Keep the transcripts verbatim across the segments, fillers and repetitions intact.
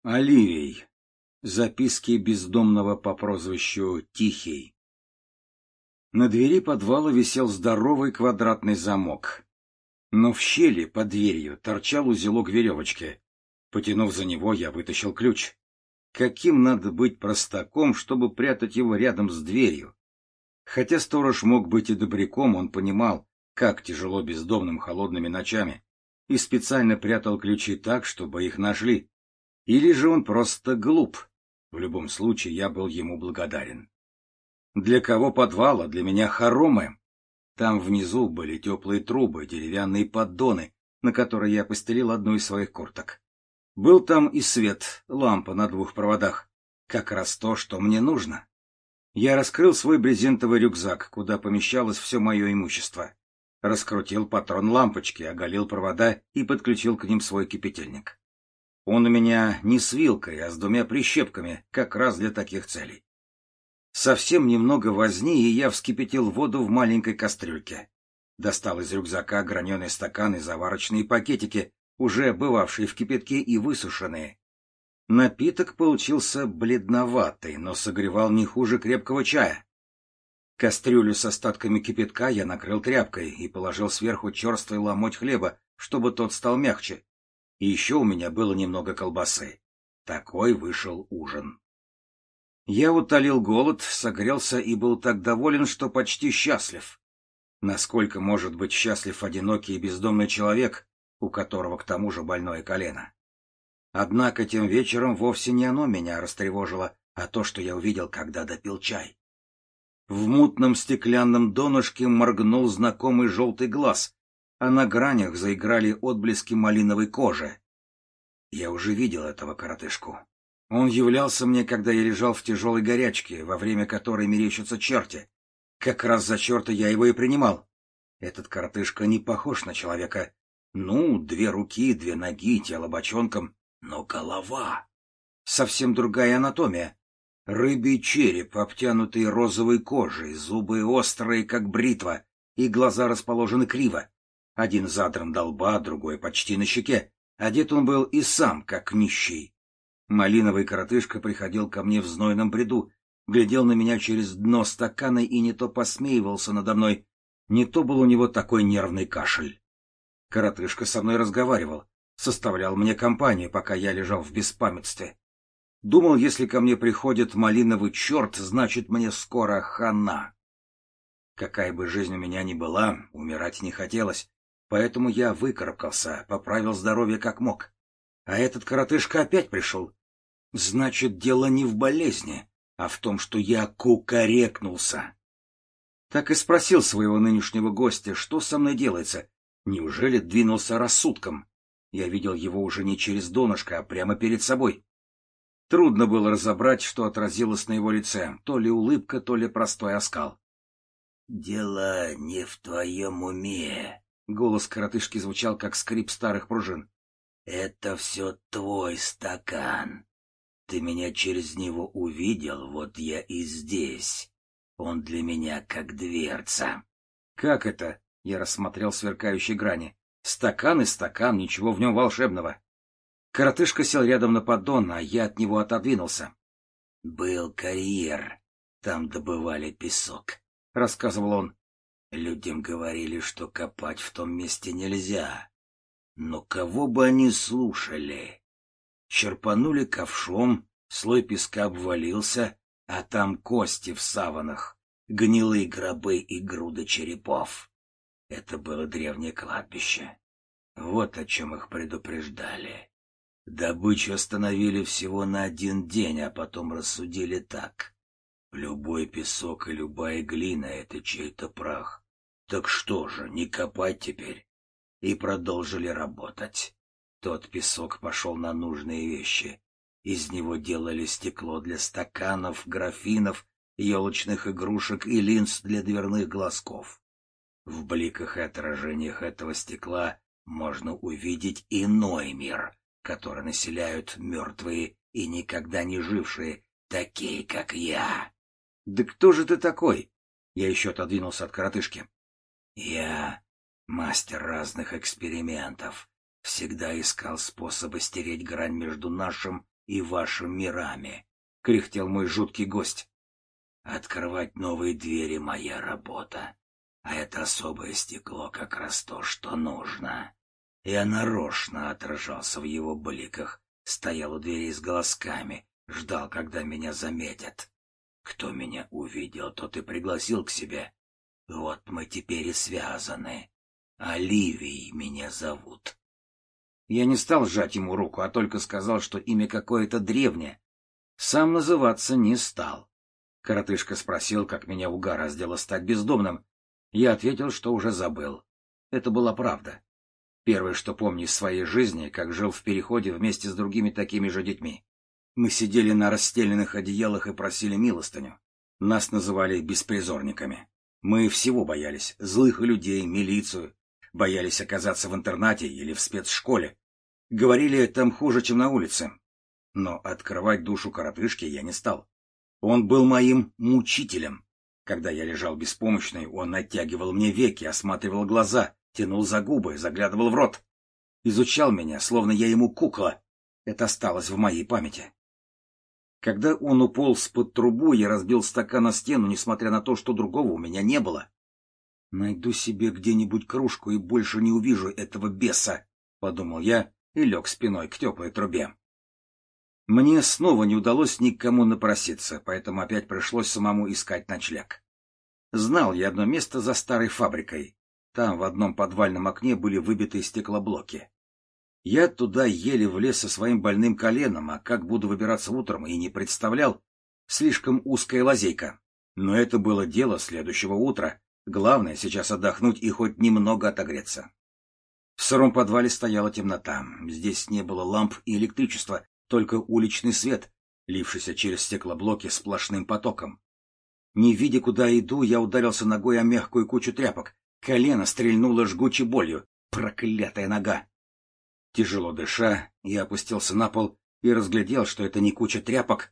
Оливий. Записки бездомного по прозвищу Тихий. На двери подвала висел здоровый квадратный замок. Но в щели под дверью торчал узелок веревочки. Потянув за него, я вытащил ключ. Каким надо быть простаком, чтобы прятать его рядом с дверью? Хотя сторож мог быть и добряком, он понимал, как тяжело бездомным холодными ночами, и специально прятал ключи так, чтобы их нашли. Или же он просто глуп. В любом случае, я был ему благодарен. Для кого подвал, а для меня хоромы? Там внизу были теплые трубы, деревянные поддоны, на которые я постелил одну из своих курток. Был там и свет, лампа на двух проводах. Как раз то, что мне нужно. Я раскрыл свой брезентовый рюкзак, куда помещалось все мое имущество. Раскрутил патрон лампочки, оголил провода и подключил к ним свой кипятильник. Он у меня не с вилкой, а с двумя прищепками, как раз для таких целей. Совсем немного возни, и я вскипятил воду в маленькой кастрюльке. Достал из рюкзака граненый стакан и заварочные пакетики, уже бывавшие в кипятке и высушенные. Напиток получился бледноватый, но согревал не хуже крепкого чая. Кастрюлю с остатками кипятка я накрыл тряпкой и положил сверху черствый ломоть хлеба, чтобы тот стал мягче. И еще у меня было немного колбасы. Такой вышел ужин. Я утолил голод, согрелся и был так доволен, что почти счастлив. Насколько может быть счастлив одинокий и бездомный человек, у которого к тому же больное колено? Однако тем вечером вовсе не оно меня растревожило, а то, что я увидел, когда допил чай. В мутном стеклянном донышке моргнул знакомый желтый глаз, а на гранях заиграли отблески малиновой кожи. Я уже видел этого коротышку. Он являлся мне, когда я лежал в тяжелой горячке, во время которой мерещатся черти. Как раз за черта я его и принимал. Этот коротышка не похож на человека. Ну, две руки, две ноги, тело бочонком, но голова. Совсем другая анатомия. Рыбий череп, обтянутый розовой кожей, зубы острые, как бритва, и глаза расположены криво. Один задран до лба, другой почти на щеке. Одет он был и сам, как нищий. Малиновый коротышка приходил ко мне в знойном бреду, глядел на меня через дно стакана и не то посмеивался надо мной, не то был у него такой нервный кашель. Коротышка со мной разговаривал, составлял мне компанию, пока я лежал в беспамятстве. Думал, если ко мне приходит малиновый черт, значит, мне скоро хана. Какая бы жизнь у меня ни была, умирать не хотелось. Поэтому я выкарабкался, поправил здоровье как мог. А этот коротышка опять пришел. Значит, дело не в болезни, а в том, что я кукарекнулся. Так и спросил своего нынешнего гостя, что со мной делается. Неужели двинулся рассудком? Я видел его уже не через донышко, а прямо перед собой. Трудно было разобрать, что отразилось на его лице, то ли улыбка, то ли простой оскал. — Дело не в твоем уме. Голос коротышки звучал, как скрип старых пружин. — Это все твой стакан. Ты меня через него увидел, вот я и здесь. Он для меня как дверца. — Как это? — я рассмотрел сверкающие грани. — Стакан и стакан, ничего в нем волшебного. Коротышка сел рядом на поддон, а я от него отодвинулся. — Был карьер, там добывали песок, — рассказывал он. Людям говорили, что копать в том месте нельзя. Но кого бы они слушали? Черпанули ковшом, слой песка обвалился, а там кости в саванах, гнилые гробы и груды черепов. Это было древнее кладбище. Вот о чем их предупреждали. Добычу остановили всего на один день, а потом рассудили так. Любой песок и любая глина — это чей-то прах. Так что же, не копать теперь? И продолжили работать. Тот песок пошел на нужные вещи. Из него делали стекло для стаканов, графинов, елочных игрушек и линз для дверных глазков. В бликах и отражениях этого стекла можно увидеть иной мир, который населяют мертвые и никогда не жившие, такие, как я. — Да кто же ты такой? Я еще отодвинулся от коротышки. — Я мастер разных экспериментов. Всегда искал способы стереть грань между нашим и вашими мирами, — кряхтел мой жуткий гость. Открывать новые двери — моя работа, а это особое стекло как раз то, что нужно. Я нарочно отражался в его бликах, стоял у двери с глазками, ждал, когда меня заметят. Кто меня увидел, тот и пригласил к себе. Вот мы теперь и связаны. Оливией меня зовут. Я не стал сжать ему руку, а только сказал, что имя какое-то древнее. Сам называться не стал. Коротышка спросил, как меня угораздило стать бездомным. Я ответил, что уже забыл. Это была правда. Первое, что помню из своей жизни, как жил в Переходе вместе с другими такими же детьми. Мы сидели на расстеленных одеялах и просили милостыню. Нас называли беспризорниками. Мы всего боялись — злых людей, милицию. Боялись оказаться в интернате или в спецшколе. Говорили, там хуже, чем на улице. Но открывать душу коротышке я не стал. Он был моим мучителем. Когда я лежал беспомощный, он оттягивал мне веки, осматривал глаза, тянул за губы, заглядывал в рот. Изучал меня, словно я ему кукла. Это осталось в моей памяти. Когда он уполз под трубу, я разбил стакан о стену, несмотря на то, что другого у меня не было. «Найду себе где-нибудь кружку и больше не увижу этого беса», — подумал я и лег спиной к теплой трубе. Мне снова не удалось никому напроситься, поэтому опять пришлось самому искать ночлег. Знал я одно место за старой фабрикой. Там в одном подвальном окне были выбиты стеклоблоки. Я туда еле влез со своим больным коленом, а как буду выбираться утром, и не представлял. Слишком узкая лазейка. Но это было дело следующего утра. Главное сейчас отдохнуть и хоть немного отогреться. В сыром подвале стояла темнота. Здесь не было ламп и электричества, только уличный свет, лившийся через стеклоблоки сплошным потоком. Не видя, куда иду, я ударился ногой о мягкую кучу тряпок. Колено стрельнуло жгучей болью. Проклятая нога! Тяжело дыша, я опустился на пол и разглядел, что это не куча тряпок,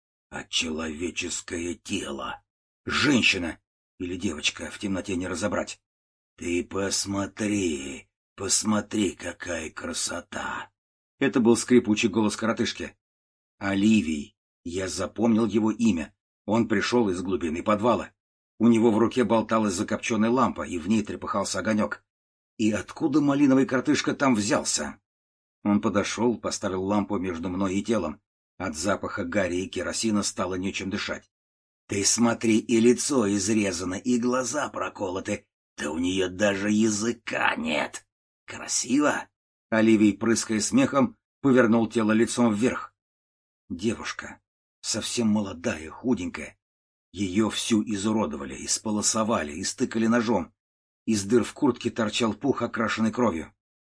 а человеческое тело. Женщина или девочка, в темноте не разобрать. Ты посмотри, посмотри, какая красота! Это был скрипучий голос коротышки. Оливий. Я запомнил его имя. Он пришел из глубины подвала. У него в руке болталась закопченная лампа, и в ней трепыхался огонек. И откуда малиновый коротышка там взялся? Он подошел, поставил лампу между мной и телом. От запаха гари и керосина стало нечем дышать. Ты смотри, и лицо изрезано, и глаза проколоты. Да у нее даже языка нет. Красиво? Оливий, прыская смехом, повернул тело лицом вверх. Девушка, совсем молодая, худенькая. Ее всю изуродовали, исполосовали, истыкали ножом. Из дыр в куртке торчал пух, окрашенный кровью.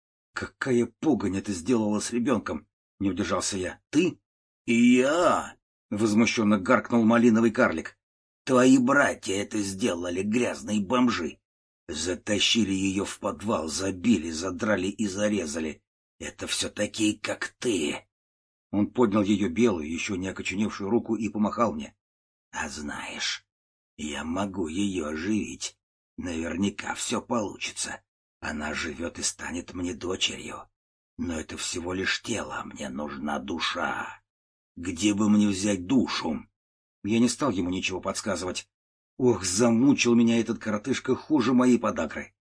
«Какая погонь это сделала с ребенком?» — не удержался я. «Ты?» «И я!» — возмущенно гаркнул малиновый карлик. «Твои братья это сделали, грязные бомжи. Затащили ее в подвал, забили, задрали и зарезали. Это все такие, как ты!» Он поднял ее белую, еще не окоченевшую руку и помахал мне. «А знаешь, я могу ее оживить. Наверняка все получится. Она живет и станет мне дочерью. Но это всего лишь тело, мне нужна душа. Где бы мне взять душу?» Я не стал ему ничего подсказывать. Ох, замучил меня этот коротышка хуже моей подагры.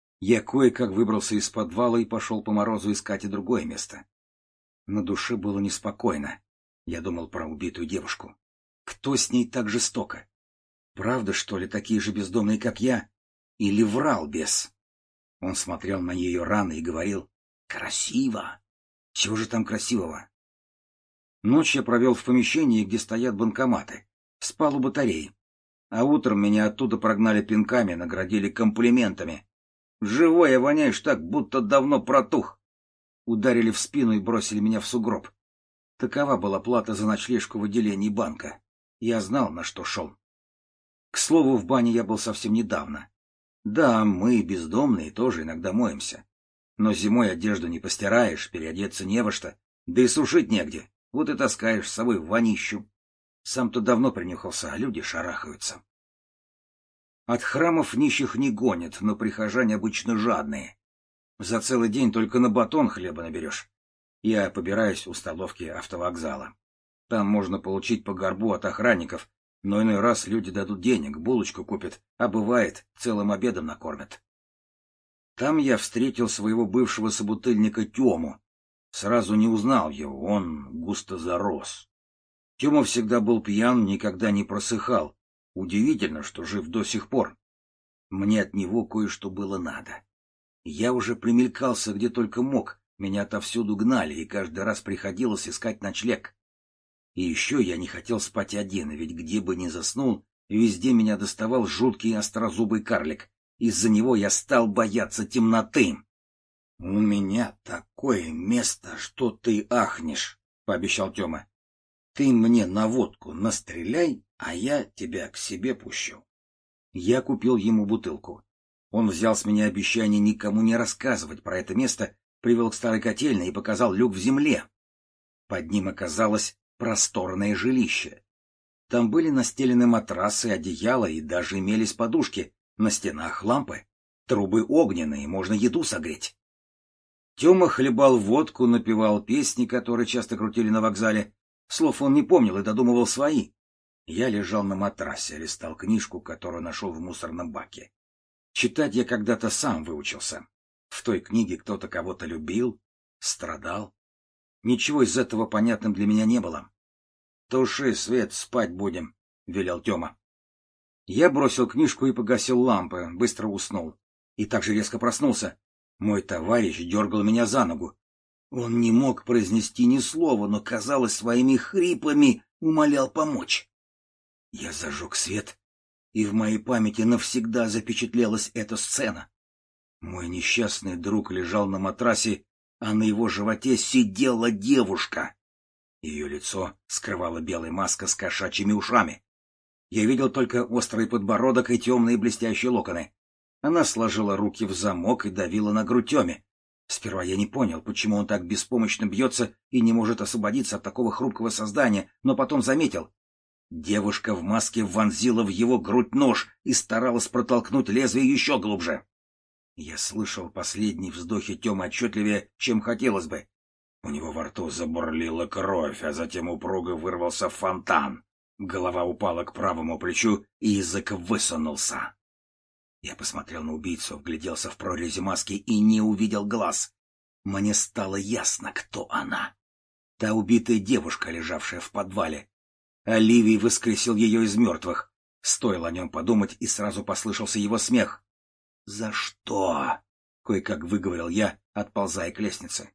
Я кое-как выбрался из подвала и пошел по морозу искать и другое место. На душе было неспокойно. Я думал про убитую девушку. Кто с ней так жестоко? Правда, что ли, такие же бездомные, как я? Или врал бес? Он смотрел на ее раны и говорил: «Красиво! Чего же там красивого?» Ночь я провел в помещении, где стоят банкоматы. Спал у батареи. А утром меня оттуда прогнали пинками, наградили комплиментами. «Живой я воняешь так, будто давно протух!» Ударили в спину и бросили меня в сугроб. Такова была плата за ночлежку в отделении банка. Я знал, на что шел. К слову, в бане я был совсем недавно. Да, мы, бездомные, тоже иногда моемся. Но зимой одежду не постираешь, переодеться не во что, да и сушить негде. Вот и таскаешь с собой вонищу. Сам-то давно принюхался, а люди шарахаются. От храмов нищих не гонят, но прихожане обычно жадные. За целый день только на батон хлеба наберешь. Я побираюсь у столовки автовокзала. Там можно получить по горбу от охранников, но иной раз люди дадут денег, булочку купят, а бывает, целым обедом накормят. Там я встретил своего бывшего собутыльника Тему. Сразу не узнал его, он густо зарос. Тема всегда был пьян, никогда не просыхал. Удивительно, что жив до сих пор. Мне от него кое-что было надо. Я уже примелькался где только мог, меня отовсюду гнали, и каждый раз приходилось искать ночлег. И еще я не хотел спать один, ведь где бы ни заснул, везде меня доставал жуткий острозубый карлик. Из-за него я стал бояться темноты. — У меня такое место, что ты ахнешь, — пообещал Тема. — Ты мне на водку настреляй, а я тебя к себе пущу. Я купил ему бутылку. Он взял с меня обещание никому не рассказывать про это место, привел к старой котельной и показал люк в земле. Под ним оказалось просторное жилище. Там были настелены матрасы, одеяла и даже имелись подушки, на стенах лампы, трубы огненные, можно еду согреть. Тёма хлебал водку, напевал песни, которые часто крутили на вокзале. Слов он не помнил и додумывал свои. Я лежал на матрасе, листал книжку, которую нашел в мусорном баке. Читать я когда-то сам выучился. В той книге кто-то кого-то любил, страдал. Ничего из этого понятным для меня не было. — Туши свет, спать будем, — велел Тёма. Я бросил книжку и погасил лампы, быстро уснул. И так же резко проснулся. Мой товарищ дергал меня за ногу. Он не мог произнести ни слова, но, казалось, своими хрипами умолял помочь. Я зажег свет, и в моей памяти навсегда запечатлелась эта сцена. Мой несчастный друг лежал на матрасе, а на его животе сидела девушка. Ее лицо скрывала белая маска с кошачьими ушами. Я видел только острый подбородок и темные блестящие локоны. Она сложила руки в замок и давила на грудь Теме. Сперва я не понял, почему он так беспомощно бьется и не может освободиться от такого хрупкого создания, но потом заметил. Девушка в маске вонзила в его грудь нож и старалась протолкнуть лезвие еще глубже. Я слышал последние вздохи Темы отчетливее, чем хотелось бы. У него во рту забурлила кровь, а затем упруго вырвался фонтан. Голова упала к правому плечу, и язык высунулся. Я посмотрел на убийцу, вгляделся в прорези маски и не увидел глаз. Мне стало ясно, кто она. Та убитая девушка, лежавшая в подвале. Оливий воскресил ее из мертвых. Стоило о нем подумать, и сразу послышался его смех. — За что? — кое-как выговорил я, отползая к лестнице.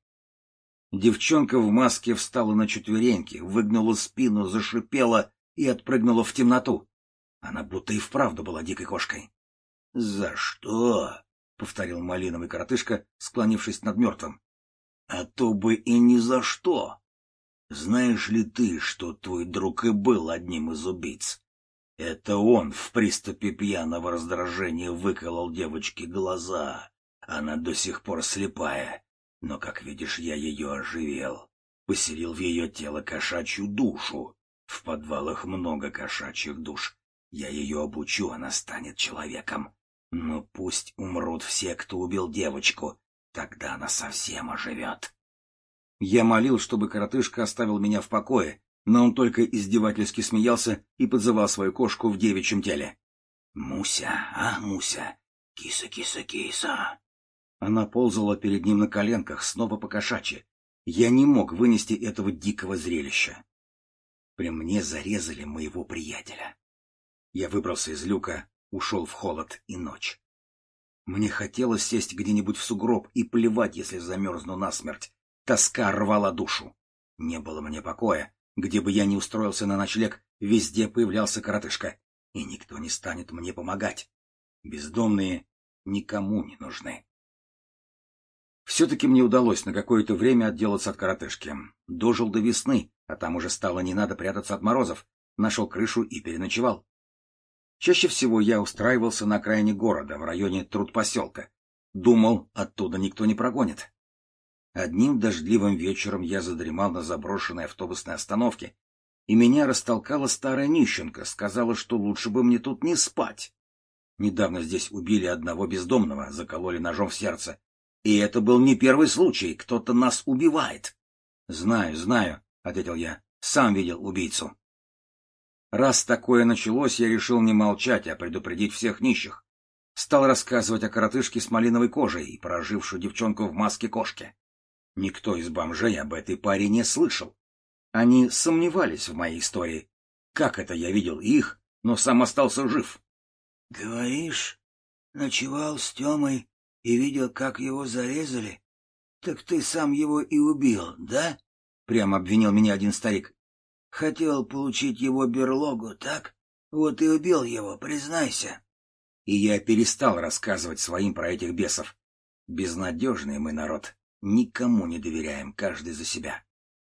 Девчонка в маске встала на четвереньки, выгнула спину, зашипела и отпрыгнула в темноту. Она будто и вправду была дикой кошкой. — За что? — повторил малиновый коротышка, склонившись над мертвым. — А то бы и ни за что. Знаешь ли ты, что твой друг и был одним из убийц? Это он в приступе пьяного раздражения выколол девочке глаза. Она до сих пор слепая, но, как видишь, я ее оживил. Поселил в ее тело кошачью душу. В подвалах много кошачьих душ. Я ее обучу, она станет человеком. Но пусть умрут все, кто убил девочку. Тогда она совсем оживет. Я молил, чтобы коротышка оставил меня в покое, но он только издевательски смеялся и подзывал свою кошку в девичьем теле. — Муся, а, Муся? Киса, киса, киса. Она ползала перед ним на коленках, снова по-кошачьи. Я не мог вынести этого дикого зрелища. При мне зарезали моего приятеля. Я выбрался из люка, ушел в холод и ночь. Мне хотелось сесть где-нибудь в сугроб и плевать, если замерзну насмерть. Тоска рвала душу. Не было мне покоя. Где бы я ни устроился на ночлег, везде появлялся коротышка. И никто не станет мне помогать. Бездомные никому не нужны. Все-таки мне удалось на какое-то время отделаться от коротышки. Дожил до весны, а там уже стало не надо прятаться от морозов. Нашел крышу и переночевал. Чаще всего я устраивался на окраине города, в районе трудпоселка. Думал, оттуда никто не прогонит. Одним дождливым вечером я задремал на заброшенной автобусной остановке, и меня растолкала старая нищенка, сказала, что лучше бы мне тут не спать. Недавно здесь убили одного бездомного, закололи ножом в сердце. И это был не первый случай, кто-то нас убивает. Знаю, знаю, — ответил я. — Сам видел убийцу. Раз такое началось, я решил не молчать, а предупредить всех нищих. Стал рассказывать о коротышке с малиновой кожей и прожившую девчонку в маске кошки. Никто из бомжей об этой паре не слышал. Они сомневались в моей истории. Как это я видел их, но сам остался жив? — Говоришь, ночевал с Тёмой и видел, как его зарезали? Так ты сам его и убил, да? — прямо обвинил меня один старик. — Хотел получить его берлогу, так? Вот и убил его, признайся. И я перестал рассказывать своим про этих бесов. Безнадежный мы народ. Никому не доверяем, каждый за себя.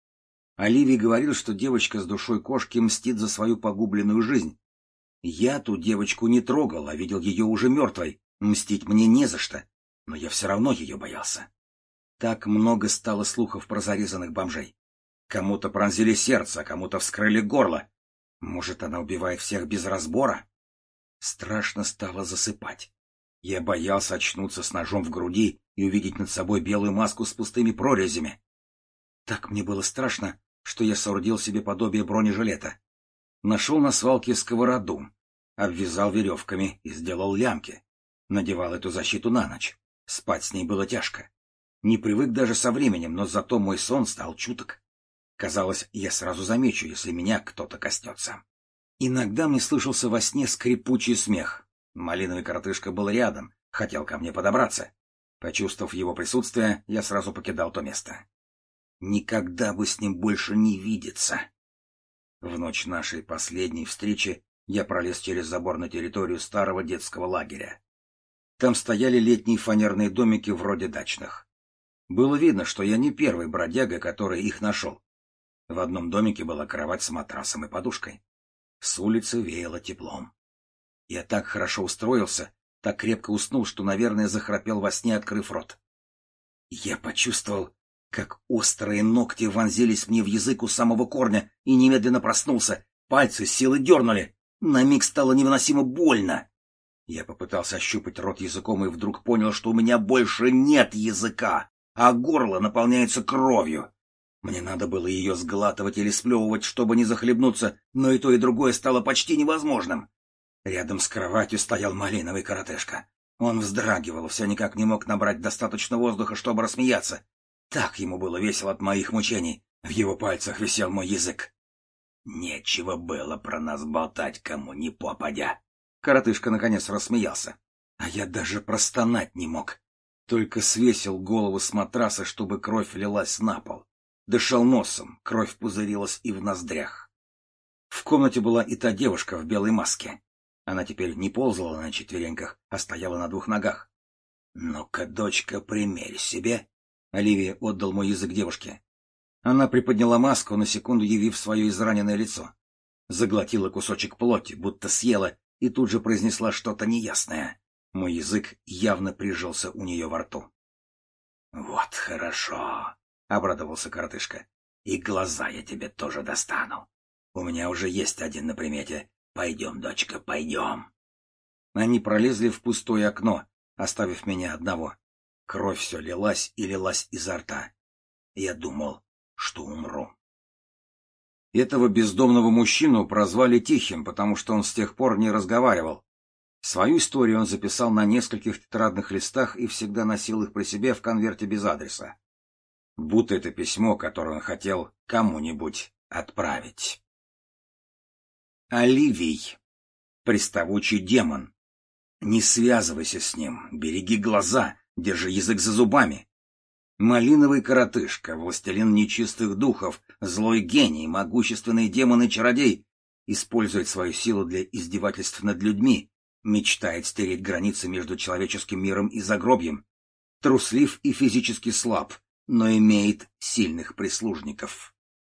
Оливий говорил, что девочка с душой кошки мстит за свою погубленную жизнь. Я ту девочку не трогал, а видел ее уже мертвой. Мстить мне не за что, но я все равно ее боялся. Так много стало слухов про зарезанных бомжей. Кому-то пронзили сердце, а кому-то вскрыли горло. Может, она убивает всех без разбора? Страшно стало засыпать. Я боялся очнуться с ножом в груди и увидеть над собой белую маску с пустыми прорезями. Так мне было страшно, что я соорудил себе подобие бронежилета. Нашел на свалке сковороду, обвязал веревками и сделал лямки. Надевал эту защиту на ночь. Спать с ней было тяжко. Не привык даже со временем, но зато мой сон стал чуток. Казалось, я сразу замечу, если меня кто-то коснется. Иногда мне слышался во сне скрипучий смех. Малиновый коротышка был рядом, хотел ко мне подобраться. Почувствовав его присутствие, я сразу покидал то место. Никогда бы с ним больше не видеться. В ночь нашей последней встречи я пролез через забор на территорию старого детского лагеря. Там стояли летние фанерные домики вроде дачных. Было видно, что я не первый бродяга, который их нашел. В одном домике была кровать с матрасом и подушкой. С улицы веяло теплом. Я так хорошо устроился, так крепко уснул, что, наверное, захрапел во сне, открыв рот. Я почувствовал, как острые ногти вонзились мне в язык у самого корня, и немедленно проснулся. Пальцы с силой дернули. На миг стало невыносимо больно. Я попытался ощупать рот языком и вдруг понял, что у меня больше нет языка, а горло наполняется кровью. Мне надо было ее сглатывать или сплевывать, чтобы не захлебнуться, но и то, и другое стало почти невозможным. Рядом с кроватью стоял малиновый коротышка. Он вздрагивал, все никак не мог набрать достаточно воздуха, чтобы рассмеяться. Так ему было весело от моих мучений. В его пальцах висел мой язык. Нечего было про нас болтать, кому ни попадя. Коротышка наконец рассмеялся. А я даже простонать не мог. Только свесил голову с матраса, чтобы кровь лилась на пол. Дышал носом, кровь пузырилась и в ноздрях. В комнате была и та девушка в белой маске. Она теперь не ползала на четвереньках, а стояла на двух ногах. — Ну-ка, дочка, примерь себе. Оливия отдал мой язык девушке. Она приподняла маску, на секунду явив свое израненное лицо. Заглотила кусочек плоти, будто съела, и тут же произнесла что-то неясное. Мой язык явно прижался у нее во рту. — Вот хорошо, — обрадовался коротышка. — И глаза я тебе тоже достану. У меня уже есть один на примете. Пойдем, дочка, пойдем. Они пролезли в пустое окно, оставив меня одного. Кровь все лилась и лилась изо рта. Я думал, что умру. Этого бездомного мужчину прозвали Тихим, потому что он с тех пор не разговаривал. Свою историю он записал на нескольких тетрадных листах и всегда носил их при себе в конверте без адреса. Будто это письмо, которое он хотел кому-нибудь отправить. Оливий. Приставучий демон. Не связывайся с ним, береги глаза, держи язык за зубами. Малиновый коротышка, властелин нечистых духов, злой гений, могущественный демон и чародей, использует свою силу для издевательств над людьми, мечтает стереть границы между человеческим миром и загробьем. Труслив и физически слаб, но имеет сильных прислужников.